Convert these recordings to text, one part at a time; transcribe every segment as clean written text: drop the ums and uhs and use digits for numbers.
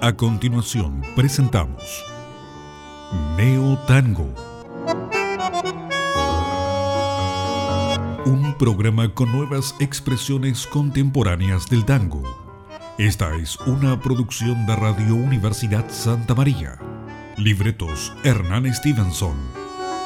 A continuación presentamos Neo Tango, un programa con nuevas expresiones contemporáneas del tango. Esta es una producción de Radio Universidad Santa María. Libretos Hernán Stevenson.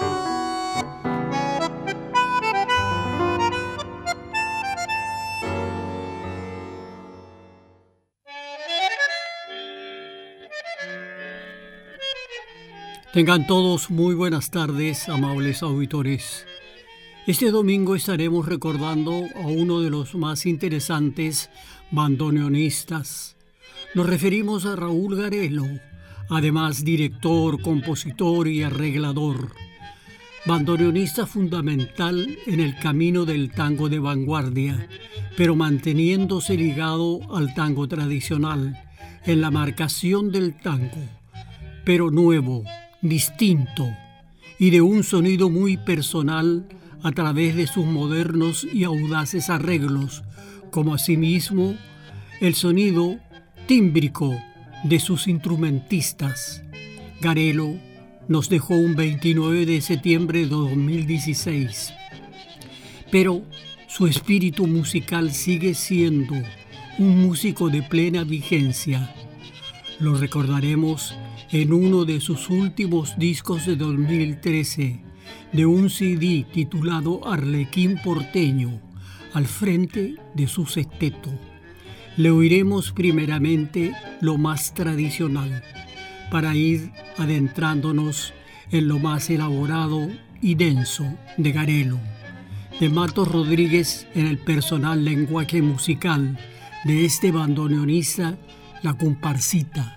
Tengan todos muy buenas tardes, amables auditores. Este domingo estaremos recordando a uno de los más interesantes bandoneonistas. Nos referimos a Raúl Garelo, además director, compositor y arreglador. Bandoneonista fundamental en el camino del tango de vanguardia, pero manteniéndose ligado al tango tradicional, en la marcación del tango, pero nuevo, distinto y de un sonido muy personal a través de sus modernos y audaces arreglos, como asimismo el sonido tímbrico de sus instrumentistas. Garelo nos dejó un 29 de septiembre de 2016, pero su espíritu musical sigue siendo un músico de plena vigencia. Lo recordaremos en uno de sus últimos discos de 2013, de un CD titulado Arlequín Porteño, al frente de su sexteto. Le oiremos primeramente lo más tradicional, para ir adentrándonos en lo más elaborado y denso de Garelo, de Matos Rodríguez en el personal lenguaje musical de este bandoneonista, La Comparsita.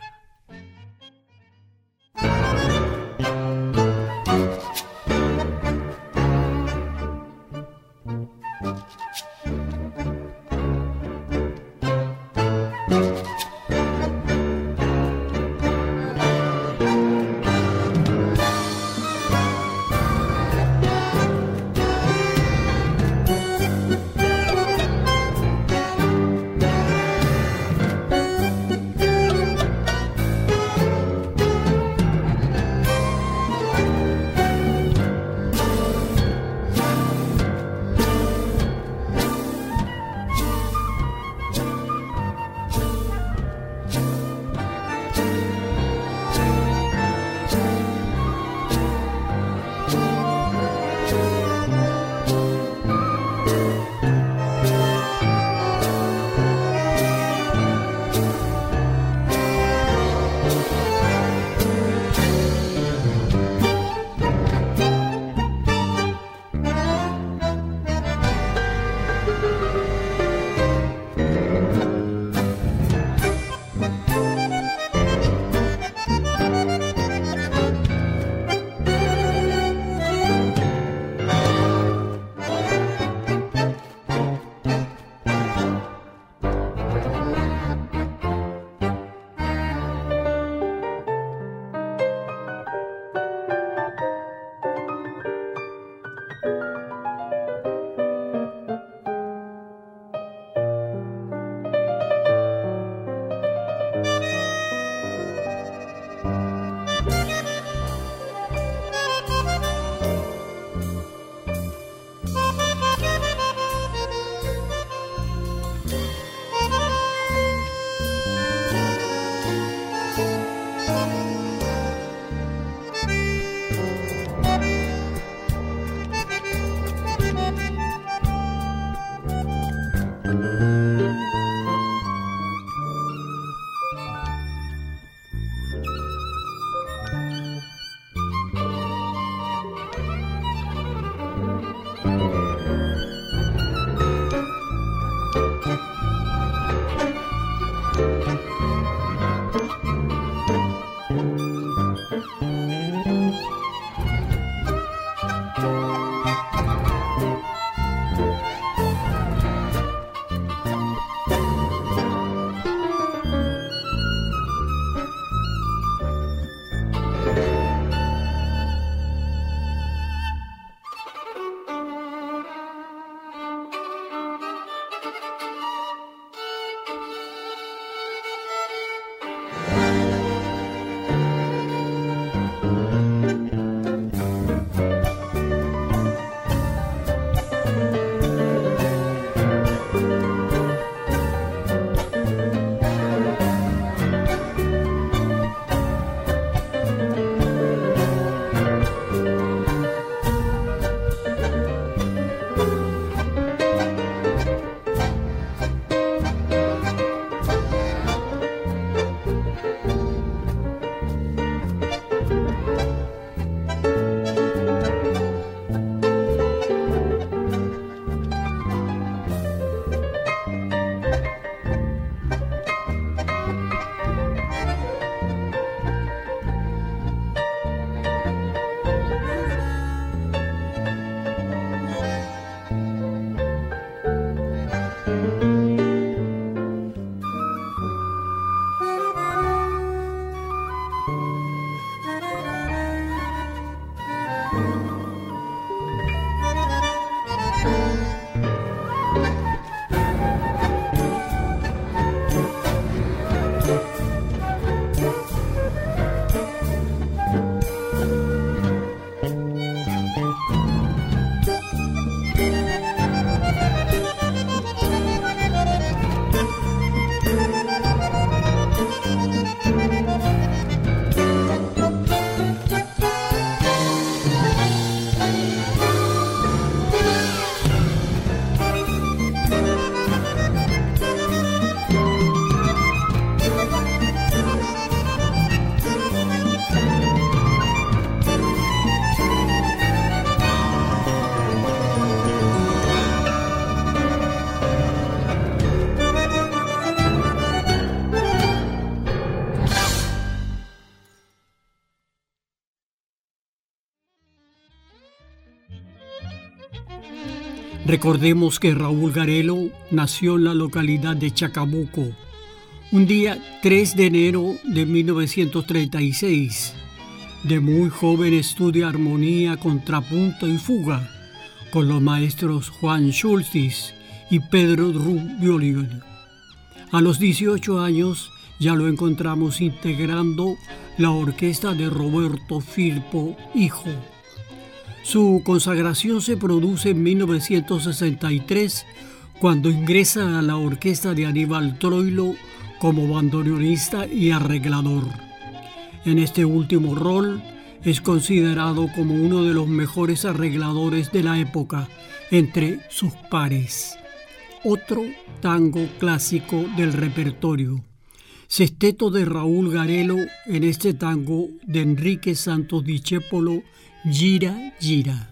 Recordemos que Raúl Garelo nació en la localidad de Chacabuco, un día 3 de enero de 1936. De muy joven estudia armonía, contrapunto y fuga con los maestros Juan Schultis y Pedro Rubioli. A los 18 años ya lo encontramos integrando la orquesta de Roberto Firpo, hijo. Su consagración se produce en 1963, cuando ingresa a la orquesta de Aníbal Troilo como bandoneonista y arreglador. En este último rol es considerado como uno de los mejores arregladores de la época entre sus pares. Otro tango clásico del repertorio. Sexteto de Raúl Garelo en este tango de Enrique Santos Discépolo, Gira, gira.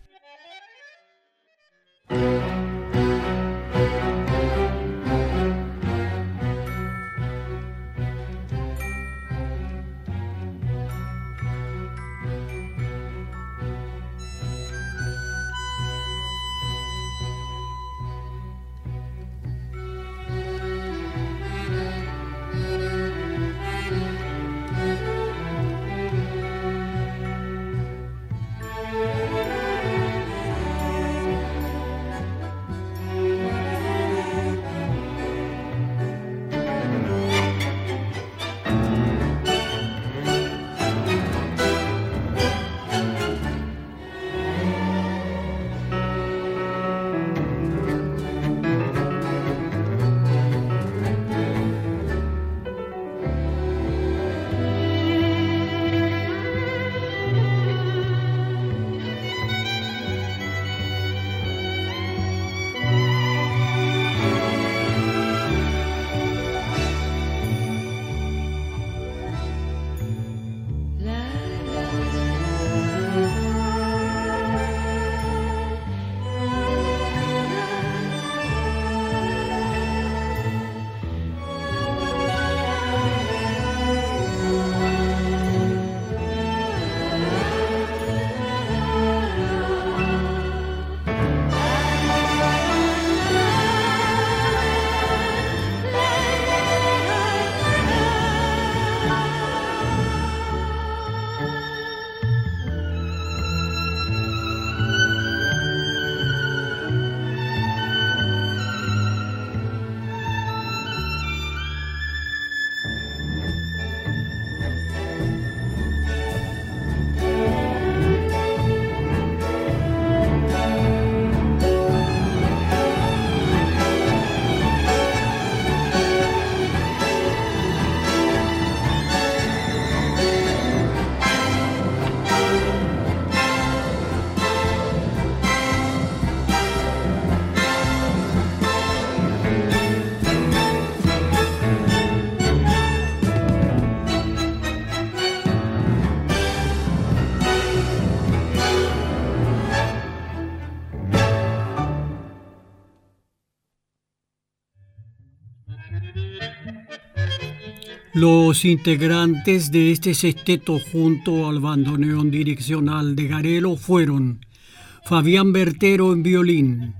Los integrantes de este sexteto junto al bandoneón direccional de Garelo fueron Fabián Bertero en violín,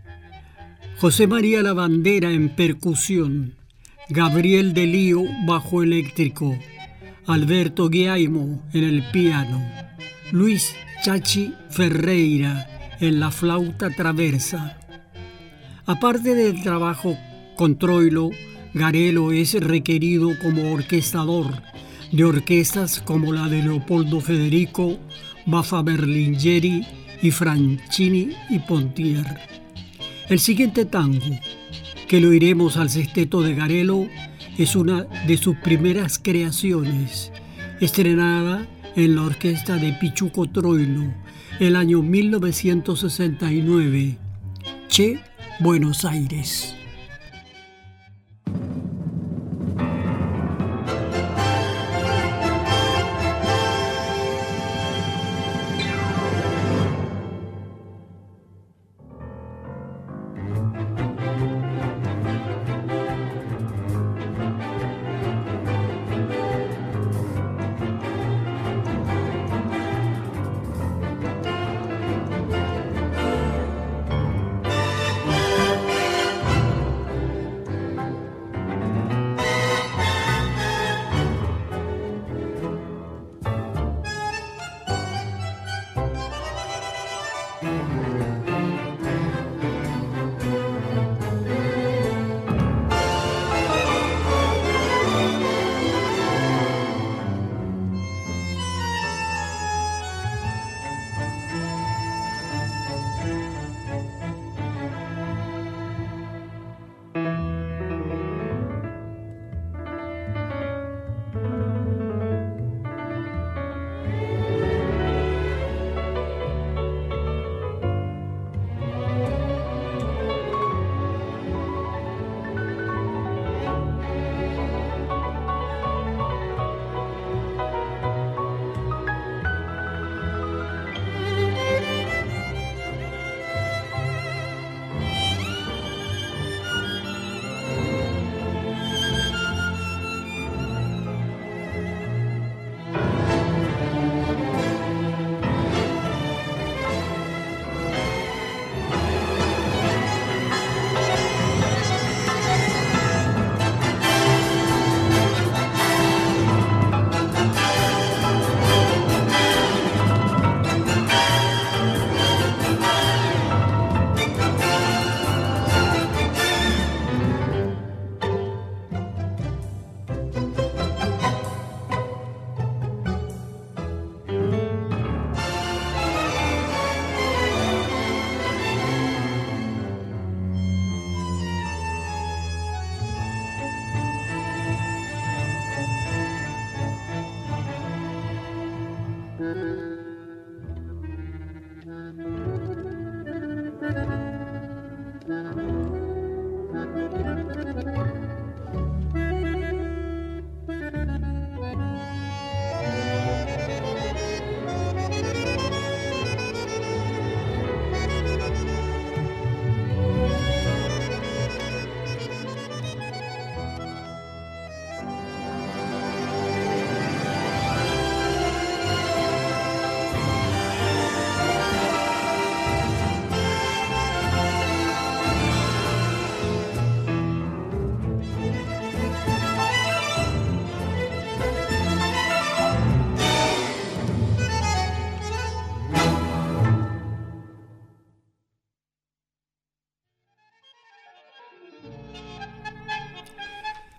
José María Lavandera en percusión, Gabriel de Lío bajo eléctrico, Alberto Guiaimo en el piano, Luis Chachi Ferreira en la flauta traversa. Aparte del trabajo con Troilo, Garelo es requerido como orquestador de orquestas como la de Leopoldo Federico, Baffa Berlingeri y Franchini y Pontier. El siguiente tango, que lo iremos al sexteto de Garelo, es una de sus primeras creaciones, estrenada en la orquesta de Pichuco Troilo el año 1969, Che, Buenos Aires.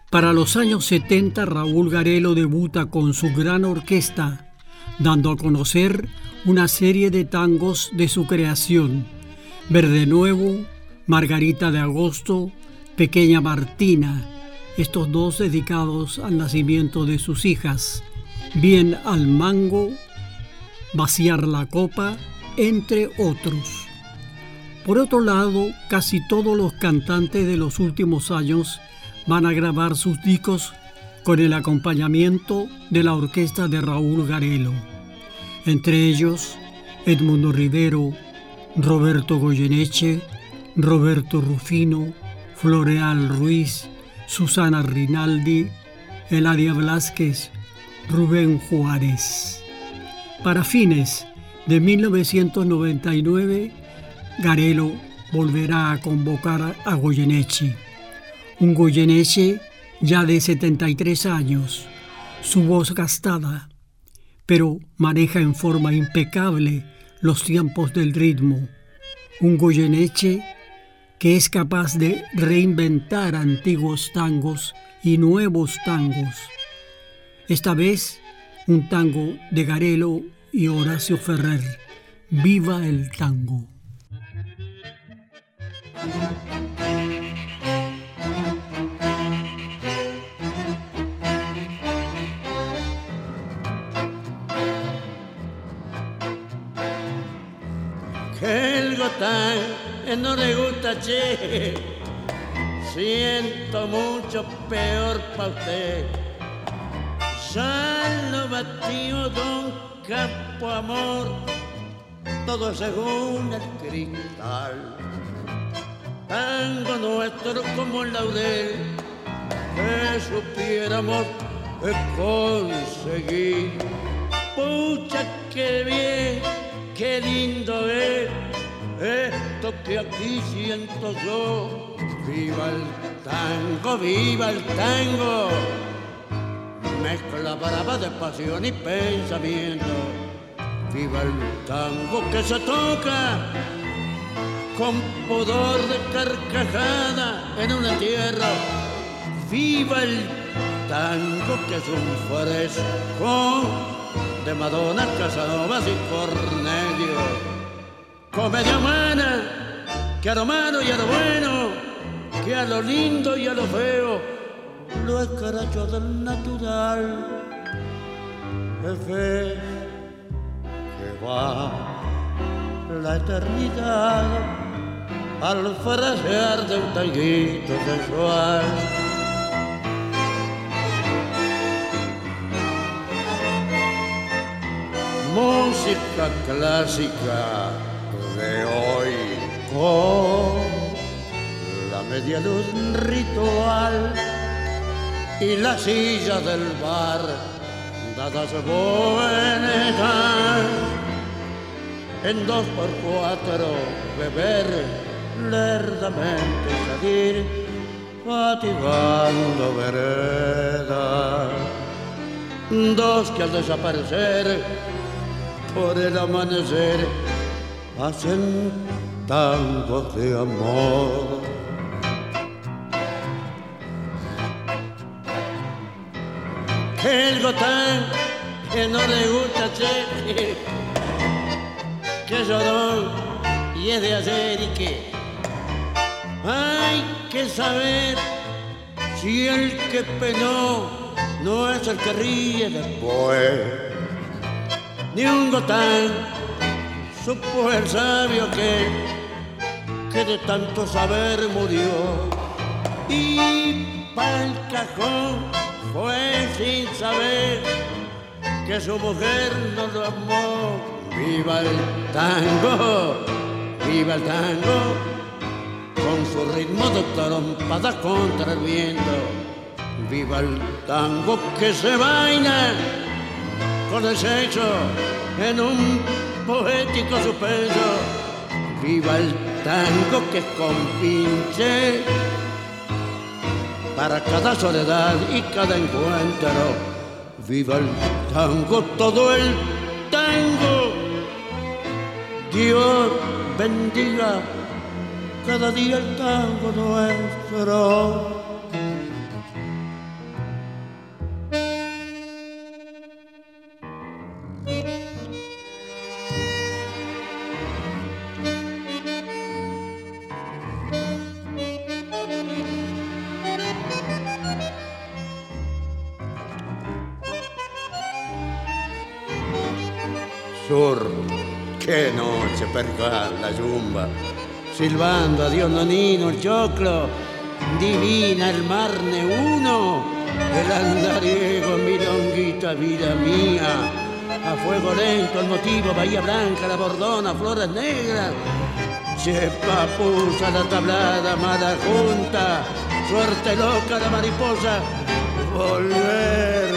Para los años 70, Raúl Garelo debuta con su gran orquesta, dando a conocer una serie de tangos de su creación: Verde Nuevo, Margarita de Agosto, Pequeña Martina, estos dos dedicados al nacimiento de sus hijas, Bien al Mango, Vaciar la Copa, entre otros. Por otro lado, casi todos los cantantes de los últimos años van a grabar sus discos con el acompañamiento de la orquesta de Raúl Garelo. Entre ellos, Edmundo Rivero, Roberto Goyeneche, Roberto Rufino, Floreal Ruiz, Susana Rinaldi, Eladia Blázquez, Rubén Juárez. Para fines de 1999, Garelo volverá a convocar a Goyeneche. Un Goyeneche ya de 73 años, su voz gastada, pero maneja en forma impecable los tiempos del ritmo. Un Goyeneche que es capaz de reinventar antiguos tangos y nuevos tangos. Esta vez, un tango de Garelo y Horacio Ferrer. ¡Viva el tango! Que el gotán no le gusta, che, siento mucho peor pa' usted. Ya lo batió don Campo Amor, todo según el cristal. Tango nuestro como el laurel, que supiéramos conseguir. Pucha, qué bien, qué lindo es esto que aquí siento yo. Viva el tango, viva el tango. Mezcla brava de pasión y pensamiento. Viva el tango que se toca con pudor de carcajada en un entierro. Viva el tango que es un fresco de Madonna, Casanovas y Cornelio. Comedia humana que a lo malo y a lo bueno, que a lo lindo y a lo feo, lo escaracho del natural. Es fe que va la eternidad al frasear de un tanguito sensual. Música clásica de hoy con la media luz ritual y la silla del bar dadas buenas. En 2x4 beber, lerdamente salir, fatigando veredas. Dos que al desaparecer por el amanecer hacen tangos de amor. Que el gotán que no le gusta, che, que lloró y es de ayer y que hay que saber si el que penó no es el que ríe después. Ni un gotán supo el sabio que de tanto saber murió, y pa'l cajón fue sin saber que su mujer no lo amó. Viva el tango, con su ritmo de trompada contra el viento. Viva el tango que se baila con el sexo en un poético suspenso. Viva el tango que es compinche para cada soledad y cada encuentro. Viva el tango, todo el tango. Dios bendiga cada día el tango nuestro. sur. Qué noche percal la yumba, silbando adiós nonino el choclo, divina el mar neuno, el andariego milonguita vida mía. A fuego lento el motivo, bahía blanca, la bordona, flores negras. Che papusa la tablada, mala junta, suerte loca la mariposa, volver.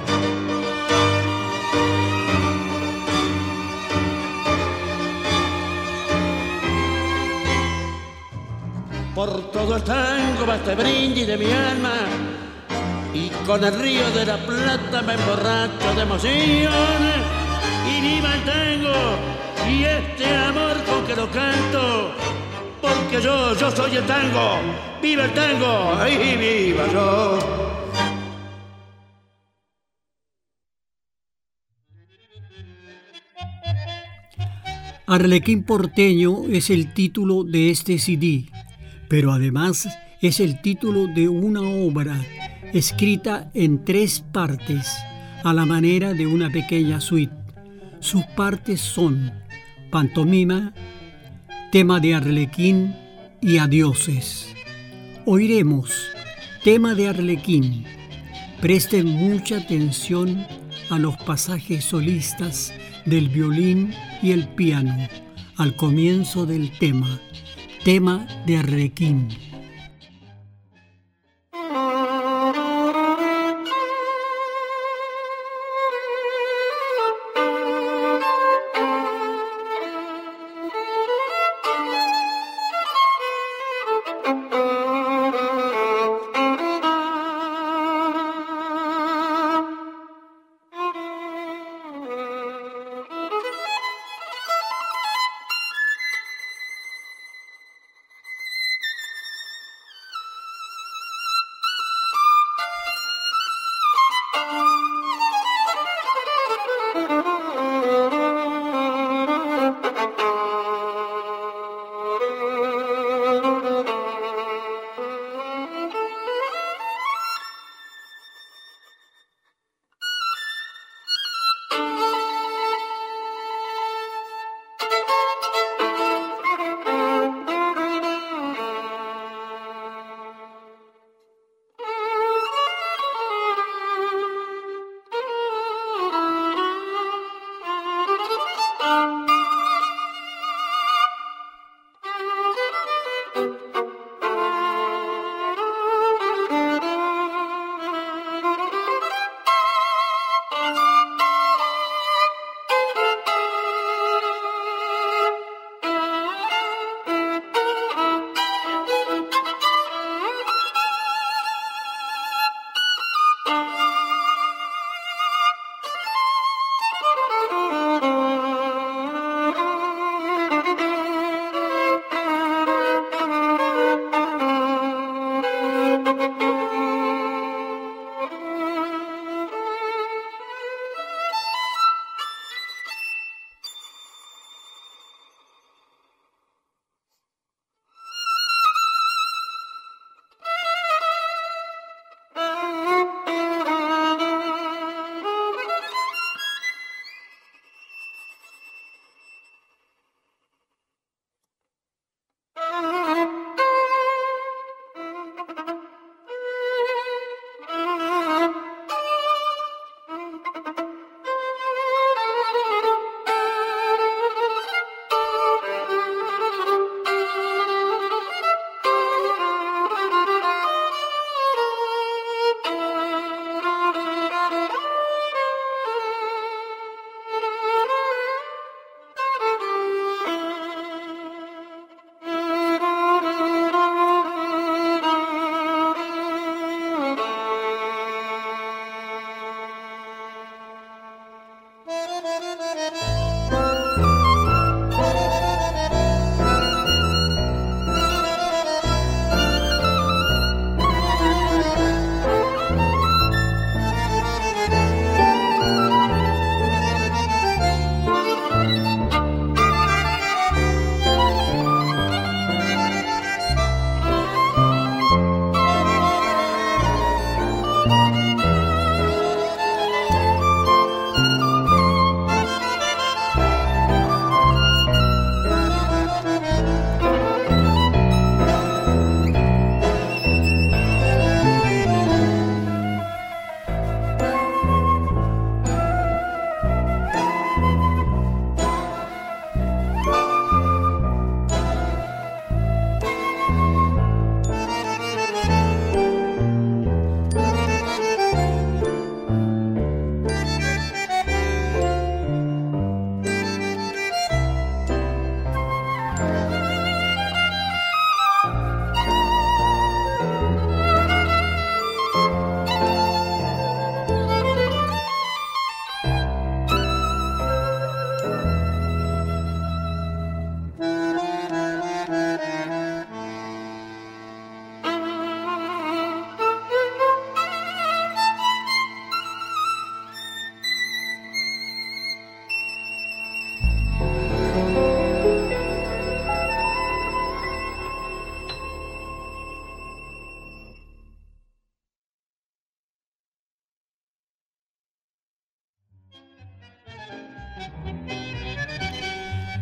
Por todo el tango va este brindis de mi alma, y con el río de la Plata me emborracho de emoción. Y viva el tango y este amor con que lo canto, porque yo soy el tango. ¡Viva el tango! ¡Ahí viva yo! Arlequín porteño es el título de este CD, pero además es el título de una obra escrita en 3 partes, a la manera de una pequeña suite. Sus partes son pantomima, tema de Arlequín y adioses. Oiremos tema de Arlequín. Presten mucha atención a los pasajes solistas del violín y el piano al comienzo del tema de Arlequín.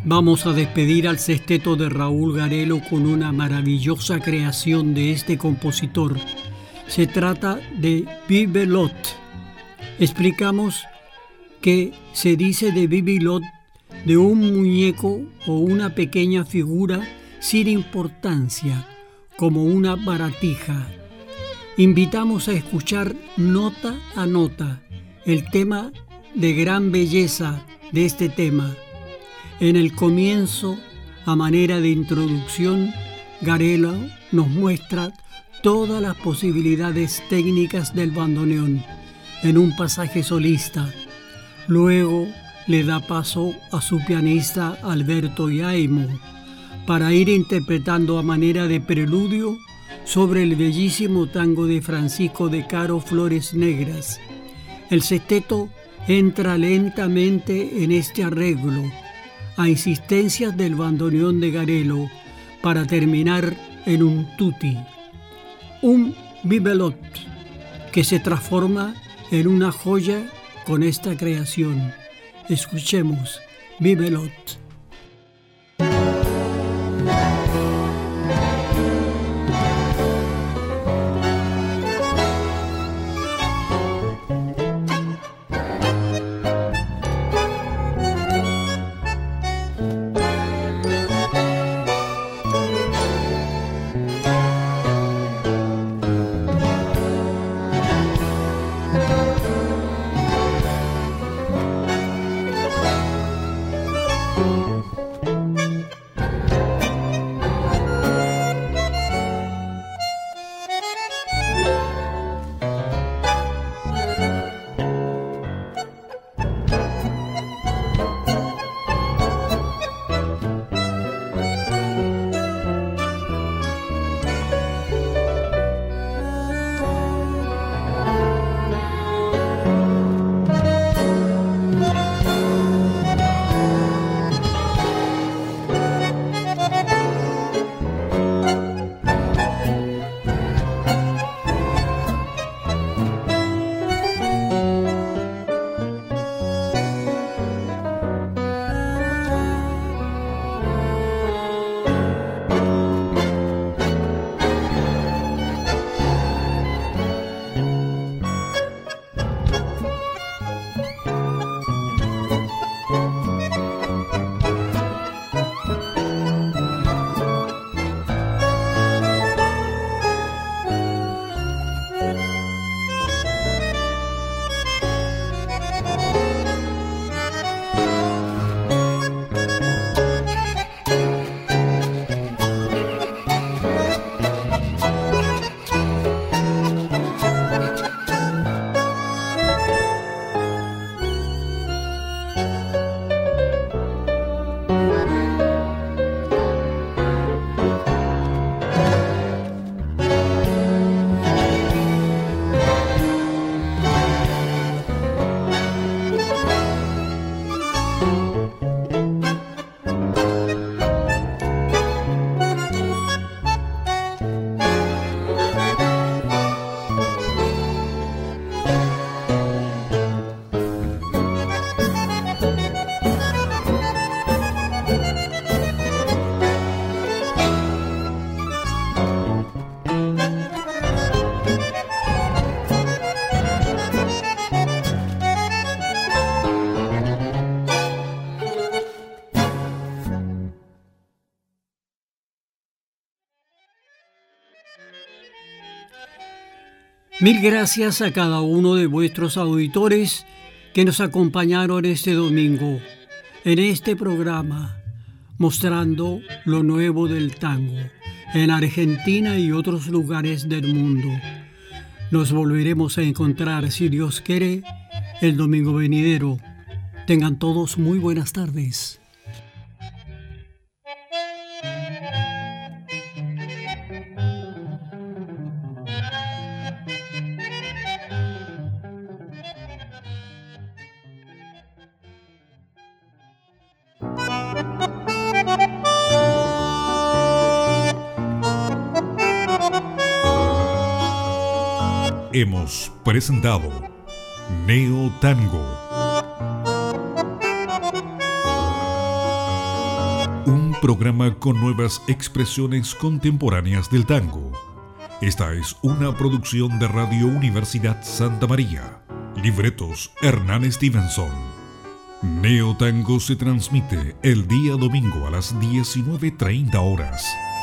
Vamos a despedir al sexteto de Raúl Garelo con una maravillosa creación de este compositor. Se trata de Bibelot. Explicamos que se dice de Bibelot de un muñeco o una pequeña figura sin importancia, como una baratija. Invitamos a escuchar nota a nota el tema de gran belleza de este tema. En el comienzo, a manera de introducción, Garelo nos muestra todas las posibilidades técnicas del bandoneón en un pasaje solista. Luego le da paso a su pianista Alberto Yaimo para ir interpretando a manera de preludio sobre el bellísimo tango de Francisco de Caro Flores Negras. El sexteto entra lentamente en este arreglo, a insistencias del bandoneón de Garelo, para terminar en un tutti, un bibelot, que se transforma en una joya con esta creación. Escuchemos Bibelot. Mil gracias a cada uno de vuestros auditores que nos acompañaron este domingo en este programa, mostrando lo nuevo del tango en Argentina y otros lugares del mundo. Nos volveremos a encontrar, si Dios quiere, el domingo venidero. Tengan todos muy buenas tardes. Hemos presentado Neo Tango. programa con nuevas expresiones contemporáneas del tango. Esta es una producción de Radio Universidad Santa María. Libretos Hernán Stevenson. Neo Tango se transmite el día domingo a las 19:30 horas.